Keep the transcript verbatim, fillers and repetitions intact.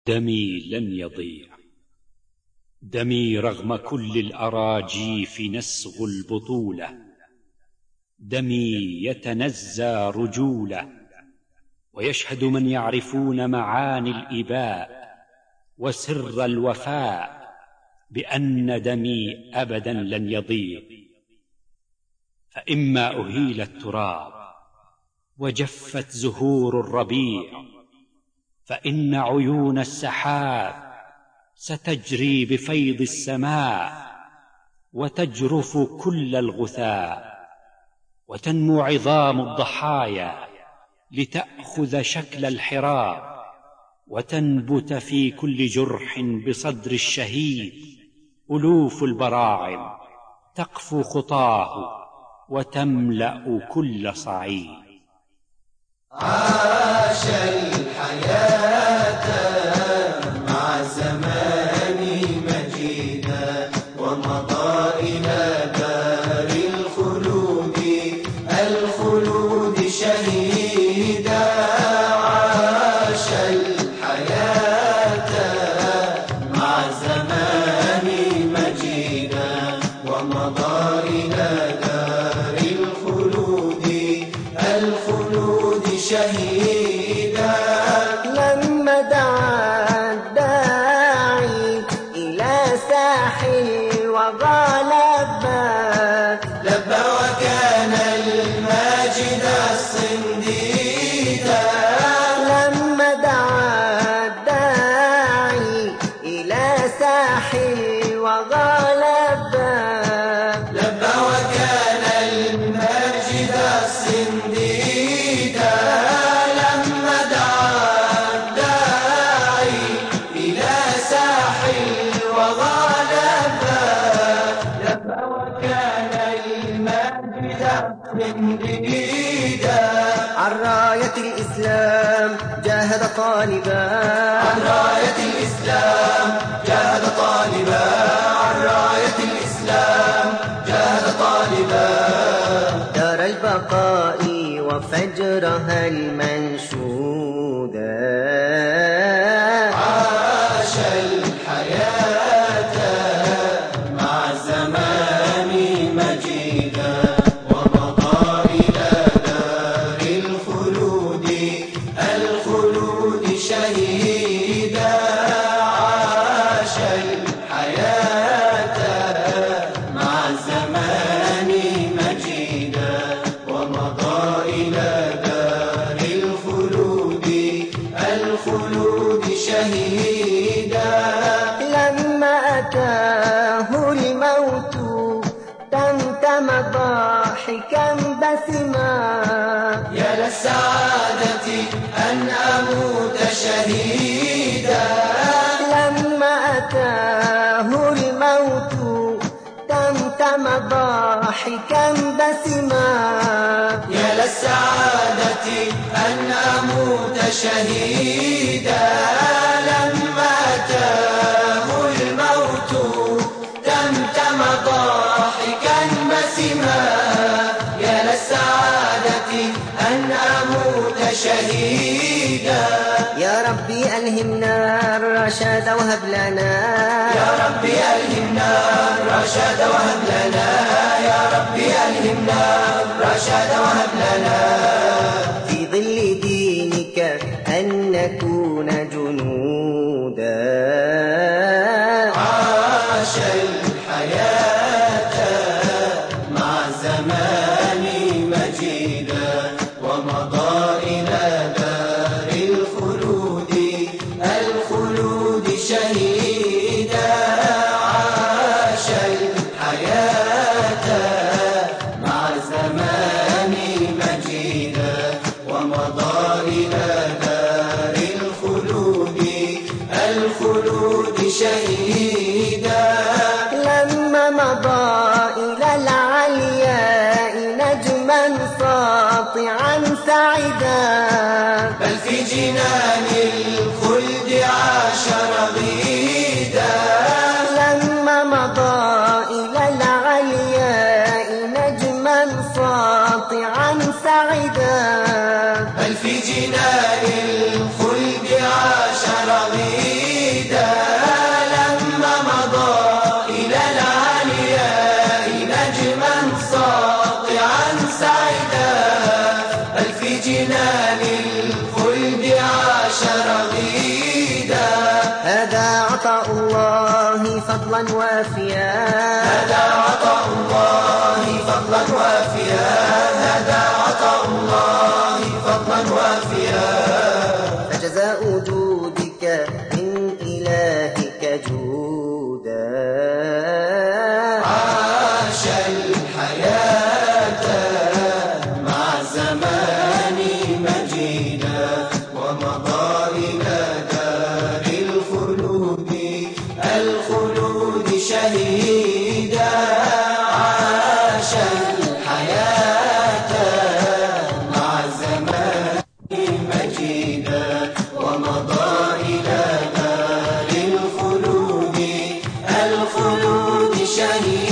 دمي لن يضيع، دمي رغم كل الأراجيف نسغ البطولة، دمي يتنزى رجولة، ويشهد من يعرفون معاني الإباء وسر الوفاء بأن دمي أبدا لن يضيع. فإما أهيل التراب وجفت زهور الربيع، فإن عيون السحاب ستجري بفيض السماء وتجرف كل الغثاء، وتنمو عظام الضحايا لتأخذ شكل الحراب، وتنبت في كل جرح بصدر الشهيد ألوف البراعم تقفو خطاه وتملأ كل صعيد. عاش الحياة مع الزمان مجيدا، ومضى إلى دار الخلود الخلود شهيدا. عاش الحياة مع الزمان مجيدا، ومضى إلى دار الخلود الخلود شهيدا. لما دعا الداعي إلى ساحل وغلب لبى وكان الماجد الصنديدا. لما دعا الداعي إلى ساحل وغلب لبى وكان الماجد الصنديدا. لما دعا الداعي إلى ساحل وغلب لبى وكان الماجد الصنديدا. عن راية الإسلام جاهد طالبا، عن راية الإسلام جاهد طالبا. عن راية الإسلام جاهد طالبا. دار البقاء وفجرها المنشودا. عاش الحياة مع الزمان مجيدا، ومضى إلى دار الخلود الخلود شهيدا. عاش الحياة مع الزمان مجيدا، ومضى إلى دار الخلود الخلود شهيدا. لما أتاه الموت تمتم ضاحكا بسما. يا للسعادة أن أموت شهيدا. لما أتاه الموت تمتم ضاحكا بسما. يا للسعادة أن أموت شهيدا. لما أتاه الموت تمتم ضاحكا بسما. يا للسعادة أن أموت شهيدا. يا ربي ألهمنا الرشاد وهب لنا، يا ربي ألهمنا الرشاد وهب لنا. يا ربي ألهمنا الرشاد وهب لنا. في ظل دينك أن نكون جنودا. عاش الحياة مع الزمان مجيدا، ومضى إلى دار الخلود الخلود شهيدا. عاش الحياة مع الزمان مجيدا، ومضى إلى دار الخلود الخلود شهيدا. لما مضى إلى العلياء نجما ساطعا سعدا. بل في جنان الخلد عاش رغيدا. لما مضى إلى العلياء نجما ساطعا سعدا. بل في جنان الخلد عاش رغيدا. شهيدا لما مضى إلى العلياء نجما ساطعا سعيدا بل في جنان الخلد عاش رغيدا. هذا عطاء الله فضلا وافيا هذا عطاء الله فضلا وافيا هذا عطاء الله فضلا وافيا. فجزاء جودك من إلهك جودا عاش الحياة مع الزمان مجيدا ومضى إلى دار الخلود الخلود شهيدا. عاش الحياة مع الزمان مجيدا ومضى إلى دار الخلود الخلود شهيدا.